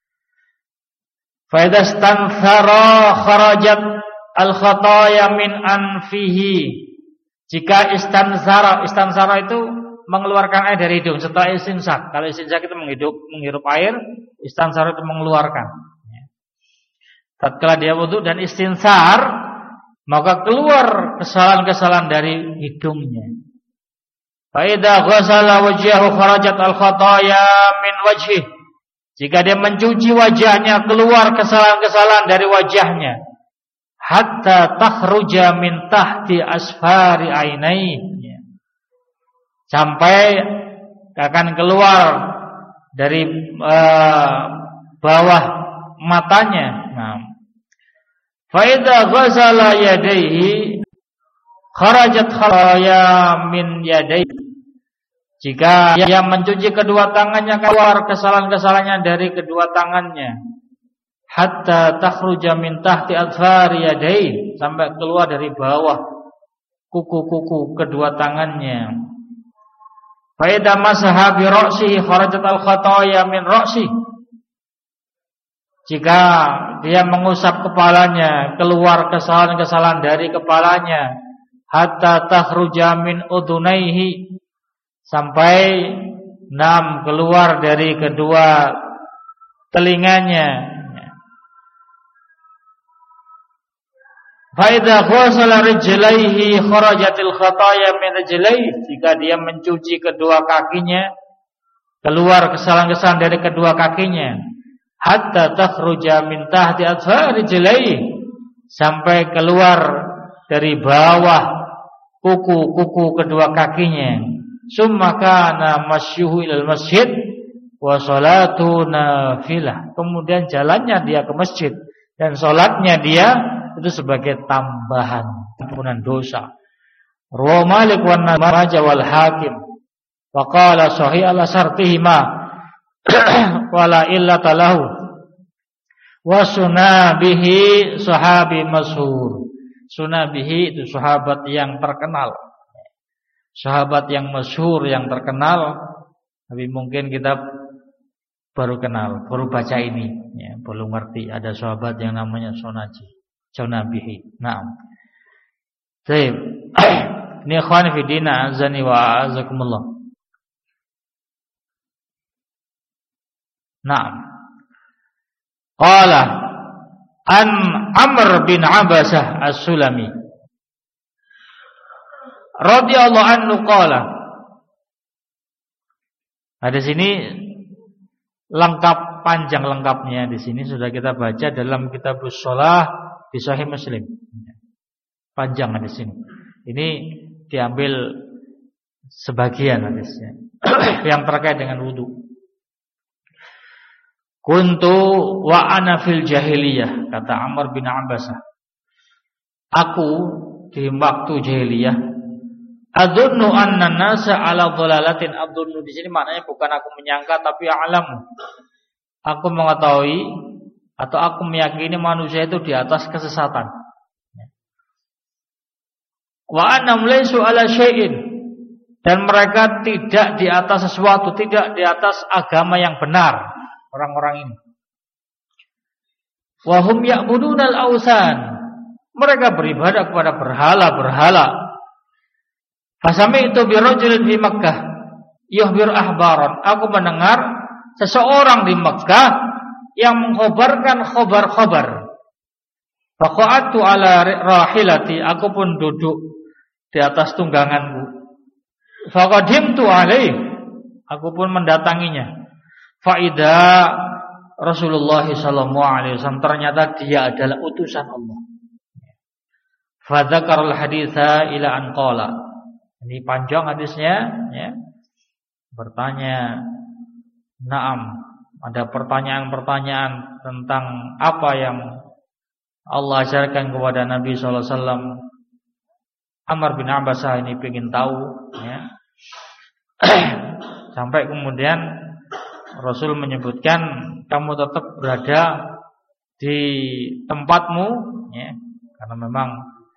Fa idza stanthara kharajat al-khataya min anfihi. Jika istansara itu mengeluarkan air dari hidung setelah istinsak. Kalau istinsak itu menghirup air, istansara itu mengeluarkan. Tatkala dia wudu dan istinsar, maka keluar kesalahan-kesalahan dari hidungnya. Fa idza ghasala wajhahu kharajat al-khataya min wajhihi. Jika dia mencuci wajahnya, keluar kesalahan-kesalahan dari wajahnya. Hatta takhruja min tahti asfari ainaihi, sampai akan keluar dari bawah matanya. Nah, fa idza ghasala yadayhi kharajat kharaya min yadayhi. Jika dia mencuci kedua tangannya, keluar kesalahan-kesalahannya dari kedua tangannya. Hatta takhruja min tahti adfari yadayhi, sampai keluar dari bawah kuku-kuku kedua tangannya. Fa idza masaha bi ra'sihi kharajat al khataya min ra'sihi. Jika dia mengusap kepalanya, keluar kesalahan-kesalahan dari kepalanya. Hatta takhruja min udunaihi, sampai keluar dari kedua telinganya. Fa idza ghasala rijlaihi kharajatil khataya min rijlaihi. Jika dia mencuci kedua kakinya, keluar kesalahan-kesalahan dari kedua kakinya. Hatta takhruja min tahti adfari rijlaihi, sampai keluar dari bawah kuku-kuku kedua kakinya. Summa kana masyuhu ilal masjid wa salatu nafilah. Kemudian jalannya dia ke masjid dan salatnya dia itu sebagai tambahan ampunan dosa. Rawahu Malik wa Majah wal Hakim. Wa qala sahih ala sartihima wala illata lahu. Wa sunabihi sahabi masyhur. Sunabihi itu sahabat yang terkenal. Sahabat yang masyhur, yang terkenal, tapi mungkin kita baru kenal, baru baca ini, ya, belum ngerti ada sahabat yang namanya Sunabihi. Naam. Baik. Ini ikhwan fi din, azani wa azakumullah. Naam. Qala an Amr bin Abasah As-Sulami radhiyallahu anhu qala. Nah, di sini lengkap, panjang lengkapnya di sini sudah kita baca dalam Kitabus Shalah di Sahih Muslim. Panjang di sini. Ini diambil sebagian hadisnya yang terkait dengan wudu. Kuntu wa ana fil jahiliyah, kata Amr bin Abbasah. Aku di waktu jahiliyah adunnu anna nasa ala dhalalatin. Adunnu di sini maknanya bukan aku menyangka, tapi a'lamu. Aku mengetahui atau aku meyakini manusia itu di atas kesesatan. Wa annam laysu ala syai'in, dan mereka tidak di atas sesuatu, tidak di atas agama yang benar, orang-orang ini. Wa hum ya'budunal awsan, mereka beribadah kepada berhala-berhala. Fasami itu bi rajulin fi Makkah yuhbir ahbaran. Aku mendengar seseorang di Makkah yang mengkhabarkan khabar-khabar. Faqa'atu ala rahilati, aku pun duduk di atas tungganganku. Faqadimtu alaih, aku pun mendatanginya. Faida Rasulullah sallallahu alaihi wasallam, ternyata dia adalah utusan Allah. Fadzakarul haditsa ila an qala. Ini panjang hadisnya, ya. Bertanya, na'am, ada pertanyaan-pertanyaan tentang apa yang Allah ajarkan kepada Nabi sallallahu alaihi wasallam. Amr bin Abbasah ini ingin tahu, ya. Sampai kemudian Rasul menyebutkan, kamu tetap berada di tempatmu, ya. Karena memang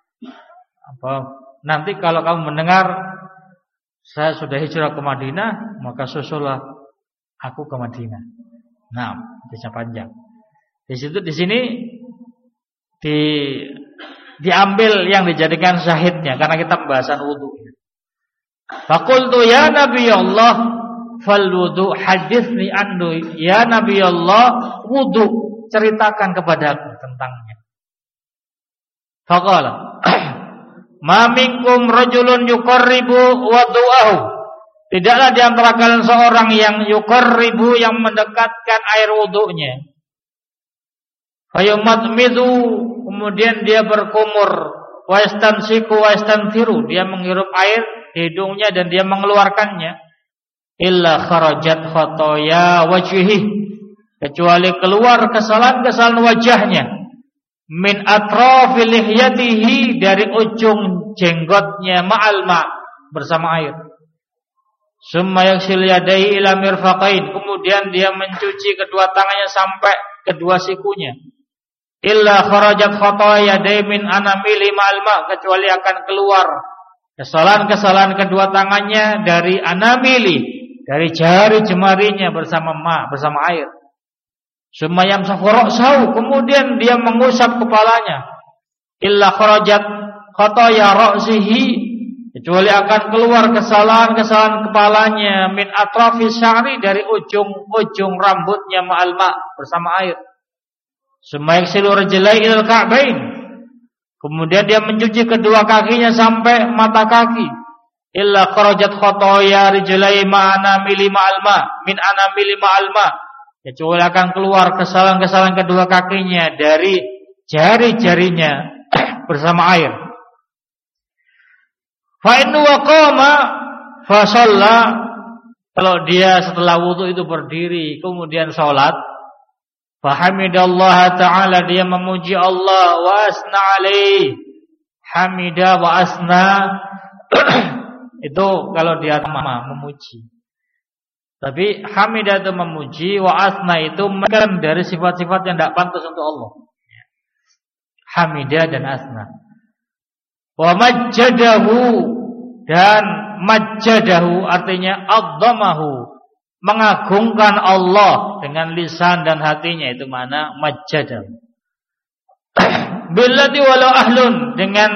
nanti kalau kamu mendengar saya sudah hijrah ke Madinah, maka susullah aku ke Madinah. Nah, kisah panjang. Di sini diambil yang dijadikan syahidnya karena kita pembahasan wudu. Faqultu ya Nabi Allah fal wudu haditsni anhu, ya Nabi Allah, wudu ceritakan kepadaku tentangnya. Faqala ma minkum rajulun yuqarribu wudu'ahu, tidaklah di antara kalian seorang yang yuqarribu, yang mendekatkan air wudunya. Fayumadmidu, kemudian dia berkumur, wa yastansiku wa yastanfiru, dia menghirup air di hidungnya dan dia mengeluarkannya. illa kharajat khotoya wajhihi, kecuali keluar kesalahan-kesalahan wajahnya, min atrafi lihyatihi, dari ujung jenggotnya, ma'al ma', bersama air. Summa yaksil yadayhi ila mirfaqain, kemudian dia mencuci kedua tangannya sampai kedua sikunya. Illa kharajat khotoya yadayhi min anamili ma'al ma', kecuali akan keluar kesalahan-kesalahan kedua tangannya dari anamili, dari jari jemarinya bersama air. Summa yamsahu ra'sahu, kemudian dia mengusap kepalanya. Illa kharajat khotoya ra'sihi, kecuali akan keluar kesalahan-kesalahan kepalanya, min atrafi sya'ri, dari ujung rambutnya, ma'al ma', bersama air. Summa yaghsilu rijlaihi ilal ka'bain, kemudian dia mencuci kedua kakinya sampai mata kaki. Illa kharajat khotoya rijlaihi ma'anamili ma'al ma', min anamili ma'al ma', kecuali akan keluar kesalahan-kesalahan kedua kakinya dari jari-jarinya bersama air. Fa in waqama fa shalla, kalau dia setelah wudu itu berdiri kemudian salat, fa hamidallaha ta'ala, dia memuji Allah, wa asna alaihi, hamida wa asna itu kalau dia memuji. Tapi hamidah itu memuji, wa asna itu bukan dari sifat-sifat yang tidak pantas untuk Allah. Hamidah dan asna. Wa majjadahu, dan majjadahu artinya adzamahu, mengagungkan Allah dengan lisan dan hatinya, itu mana majjadahu. Billati walau ahlun, dengan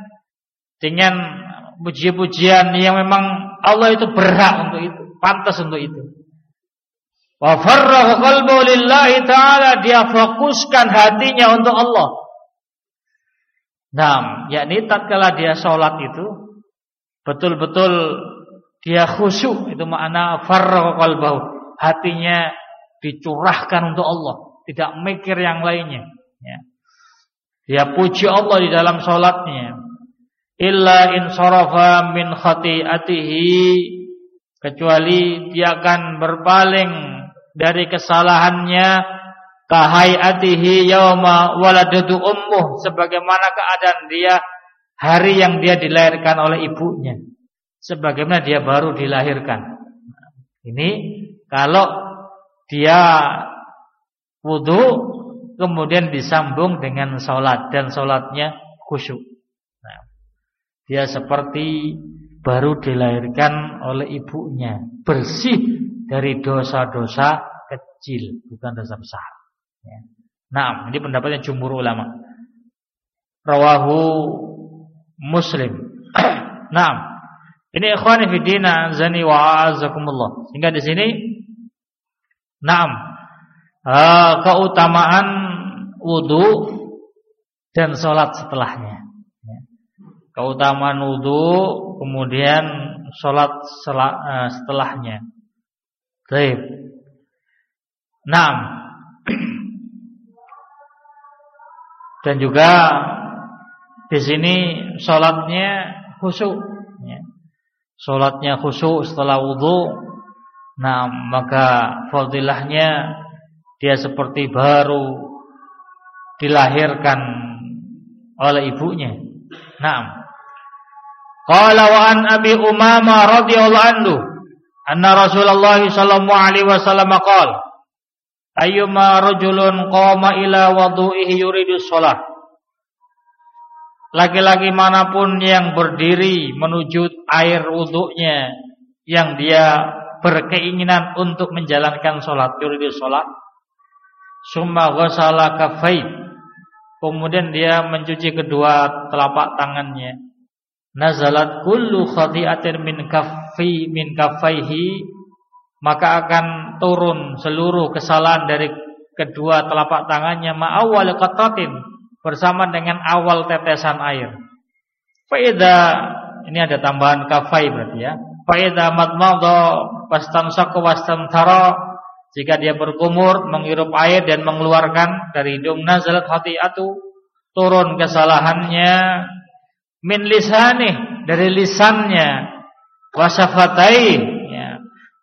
puji-pujian yang memang Allah itu berhak untuk itu, pantas untuk itu. Wa farraha qalbuhu lillahi ta'ala, dia fokuskan hatinya untuk Allah. Nah, yakni tatkala dia sholat itu betul-betul dia khusyuk, itu makna farraha qalbuhu, hatinya dicurahkan untuk Allah, tidak mikir yang lainnya, ya. Dia puji Allah di dalam sholatnya. Illa in sarafa min khati'atihi, kecuali dia akan berpaling dari kesalahannya, kahayatihi yauma waladatu ummuh, sebagaimana keadaan dia hari yang dia dilahirkan oleh ibunya, sebagaimana dia baru dilahirkan. Ini kalau dia wudu kemudian disambung dengan salat, dan salatnya khusyuk, dia seperti baru dilahirkan oleh ibunya, bersih dari dosa-dosa kecil, bukan dosa besar. Nah, ini pendapatnya jumhur ulama. Rawahu Muslim. Nah, ini ikhwani fi din, azani wa a'azakumullah. Sehingga di sini, keutamaan wudu dan salat setelahnya. Keutamaan wudu kemudian salat setelahnya. Baik. Naam. Dan juga di sini salatnya khusyuk, ya. Salatnya khusyuk setelah wudu. Nah, maka fadilahnya dia seperti baru dilahirkan oleh ibunya. Naam. Qala wa an Abi Umamah radhiyallahu anhu anna Rasulullah sallallahu alaihi wasallam qala ayyuma rajulun qama ila wudu'ihi yuridu shalah, laki-laki manapun yang berdiri menuju air wudunya yang dia berkeinginan untuk menjalankan salat, yuridu shalah, summa ghasala kaffai, kemudian dia mencuci kedua telapak tangannya, nazalat kullu khati'atin min kaffaihi, maka akan turun seluruh kesalahan dari kedua telapak tangannya, ma'awwal qatratin, bersama dengan awal tetesan air. Faida, ini ada tambahan kaffai berarti ya. Faida madmadha wastansaka wastantara, jika dia berkumur, menghirup air dan mengeluarkan dari hidung, nazalat khati'atu, turun kesalahannya, min lisanih, dari lisannya, wasafatai, ya,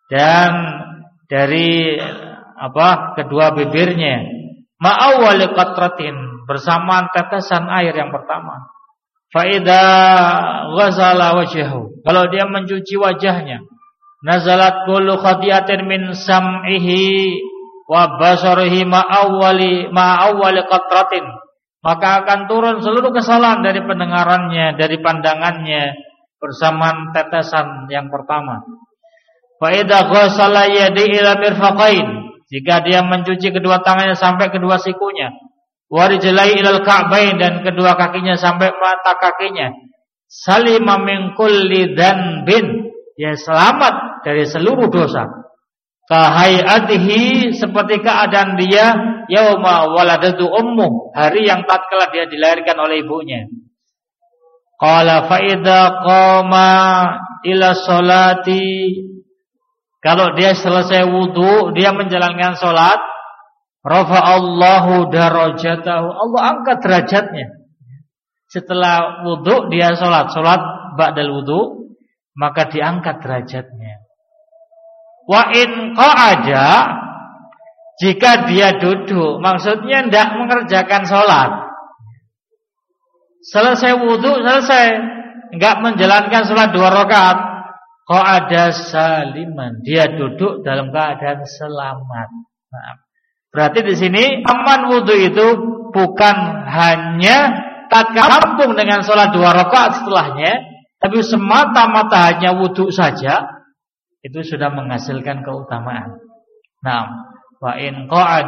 dan dari kedua bibirnya, ma'awwali qatratin, bersamaan tetesan air yang pertama. Fa idza ghasala wajhahu, kalau dia mencuci wajahnya, nazalat kullu khati'atin min sam'ihi wa basarihi ma'awwali qatratin, maka akan turun seluruh kesalahan dari pendengarannya, dari pandangannya, bersamaan tetesan yang pertama. Fa idza ghasala yadihi ila mirfaqain, jika dia mencuci kedua tangannya sampai kedua sikunya, wa rijlai ilal ka'bain, dan kedua kakinya sampai mata kakinya, salima min kulli dzanbin, dia selamat dari seluruh dosa. Kahayatihi, seperti keadaan dia yauma waladatu ummu, hari yang tatkala dia dilahirkan oleh ibunya. Qala fa idza qama ila sholati, kalau dia selesai wudu, dia menjalankan salat, rafa'allahu darajatahu, Allah angkat derajatnya. Setelah wudu dia salat ba'dal wudu, maka diangkat derajatnya. Wa in qa'ada, jika dia duduk, maksudnya tidak mengerjakan salat, selesai wudu, enggak menjalankan salat 2 rakaat, qa'ada saliman, dia duduk dalam keadaan selamat. Nah, berarti di sini aman wudu itu bukan hanya tatkala rampung dengan salat 2 rakaat setelahnya, tapi semata-mata hanya wudu saja, itu sudah menghasilkan keutamaan. Nah, wa in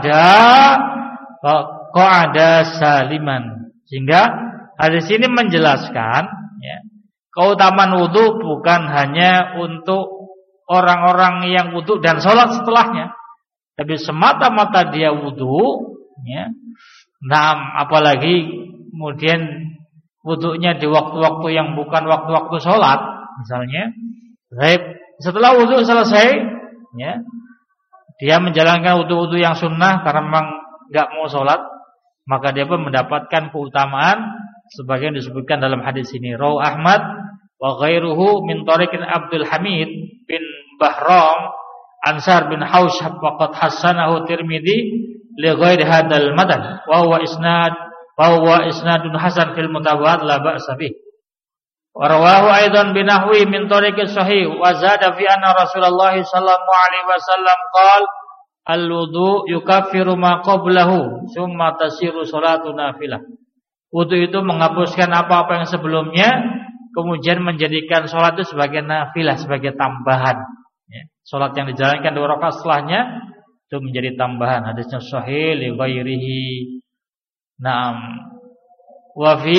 qa'ada saliman, sehingga hadis ini menjelaskan, ya, keutamaan wudu bukan hanya untuk orang-orang yang wudu dan sholat setelahnya, tapi semata-mata dia wudu, ya. Nah, apalagi kemudian wudunya di waktu-waktu yang bukan waktu-waktu sholat, misalnya, setelah wudu selesai, ya, dia menjalankan wudu-wudu yang sunnah karena memang enggak mau sholat, maka dia pun mendapatkan keutamaan sebagaimana disebutkan dalam hadis ini. Rawi Ahmad wa ghairuhu min tariqin Abdul Hamid bin Bahram Ansar bin Haushab waqad hasanahu Tirmidzi li ghairi hadzal madan wa huwa isnadun hasan fil mutawatir la ba'sa bih. Wa rawahu aidan binahwi min tariqin sahih wa zada fi anna Rasulullah sallallahu alaihi wasallam qala al-wudu yukaffiru ma qablahu summa tasiru salatu nafilah. Wudu itu menghapuskan apa-apa yang sebelumnya, kemudian menjadikan sholat itu sebagai nafilah, sebagai tambahan, ya. Sholat yang dijalankan 2 rakaat setelahnya itu menjadi tambahan. Hadisnya sahih li ghairihi. Naam. Wa fi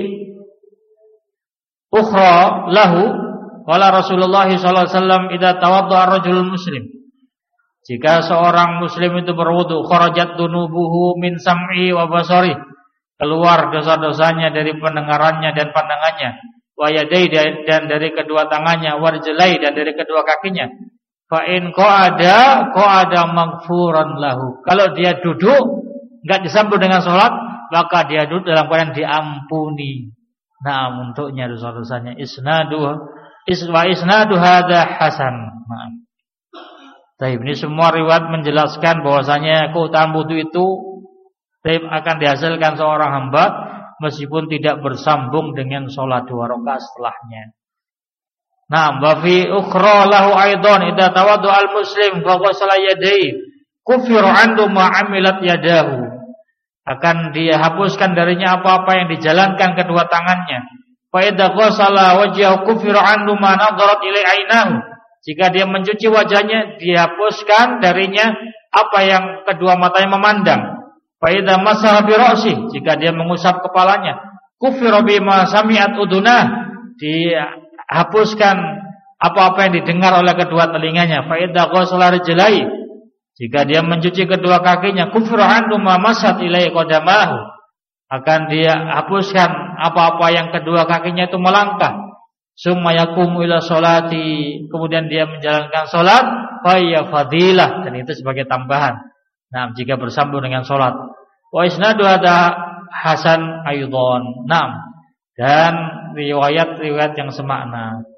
ukhra lahu wala Rasulullah sallallahu alaihi wasallam idza tawaddaa ar-rajulul muslim, jika seorang muslim itu berwudu, kharajat dunubuhu min sam'i wa basari, keluar dosa-dosanya dari pendengarannya dan pandangannya, wa yadai, dan dari kedua tangannya, warjelai, dan dari kedua kakinya, fa in qa'ada maghfuran lahu, kalau dia duduk enggak disambung dengan salat, maka dia duduk dalam keadaan diampuni. Nah, untuknya dosa-dosanya. Isnadu hadza hasan. Nah, ini semua riwayat menjelaskan bahwasanya keutamaan wudu itu akan dihasilkan seorang hamba meskipun tidak bersambung dengan sholat 2 rakaat setelahnya. Nah, wa fi ukhra lahu aidan idza tawaddu al-muslim fa ghasala yadayhi kufiru anhu ma amilat yadahu, akan dia hapuskan darinya apa-apa yang dijalankan kedua tangannya. Fa idza ghasala wajhahu kufiru anhu ma nadarat ilai ainahu, jika dia mencuci wajahnya dihapuskan darinya apa yang kedua matanya memandang. Fa idza masaha bi ra'si, jika dia mengusap kepalanya, kufira bima sami'at udunah, dihapuskan apa-apa yang didengar oleh kedua telinganya. Fa idza ghasala rijlai, jika dia mencuci kedua kakinya, kufira anhu ma masat ilai qadamahu, akan dia hapuskan apa-apa yang kedua kakinya itu melangkah. Summa yaqumu ila sholati, kemudian dia menjalankan salat, fa ya fadilah, dan itu sebagai tambahan. Nah, jika bersambung dengan salat. Wa isnadu hadza hasan aidan. Nah, dan riwayat-riwayat yang semakna.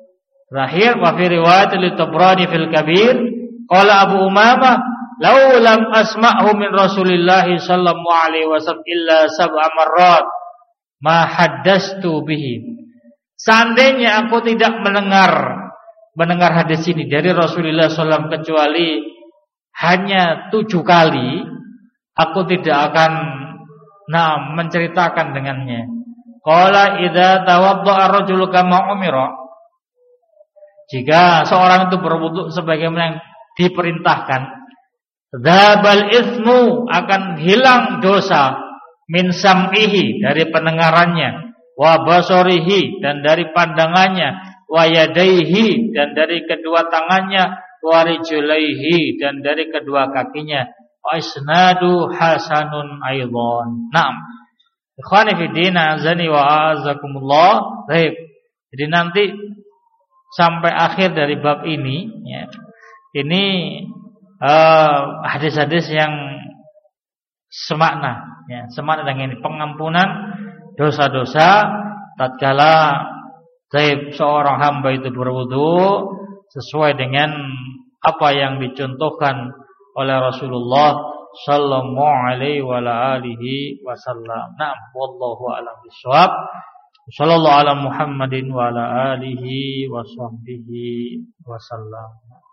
Terakhir, wa fi riwayat al-Tabrani fil Kabir, qala Abu Umamah, "Law lam asma'hu min Rasulillah sallallahu alaihi wasallam illa sab'a marrat, ma haddastu bihi." Seandainya aku tidak mendengar hadis ini dari Rasulullah SAW kecuali hanya 7 kali, aku tidak akan menceritakan dengannya. Qala idza tawadda'a ar-rajulu kama umira, jika seorang itu berwudu sebagaimana yang diperintahkan, dzabal itsmu, akan hilang dosa, min sam'ihi, dari pendengarannya, wa basarihi, dan dari pandangannya, wa yadaihi, dan dari kedua tangannya, wa rijlaihi, dan dari kedua kakinya, wa isnadu hasanun aidan. Naam. Ikhwani fi din, azani wa azakumullah. Baik. Jadi nanti sampai akhir dari bab ini, ya, ini hadis-hadis yang semakna, ya, semakna dengan ini, pengampunan dosa-dosa tatkala seorang hamba itu berwudu sesuai dengan apa yang dicontohkan oleh Rasulullah sallallahu alaihi wa alihi wasallam. Naam, wallahu a'lam bishawab. Sallallahu ala Muhammadin wa ala alihi wa sahbihi wasallam.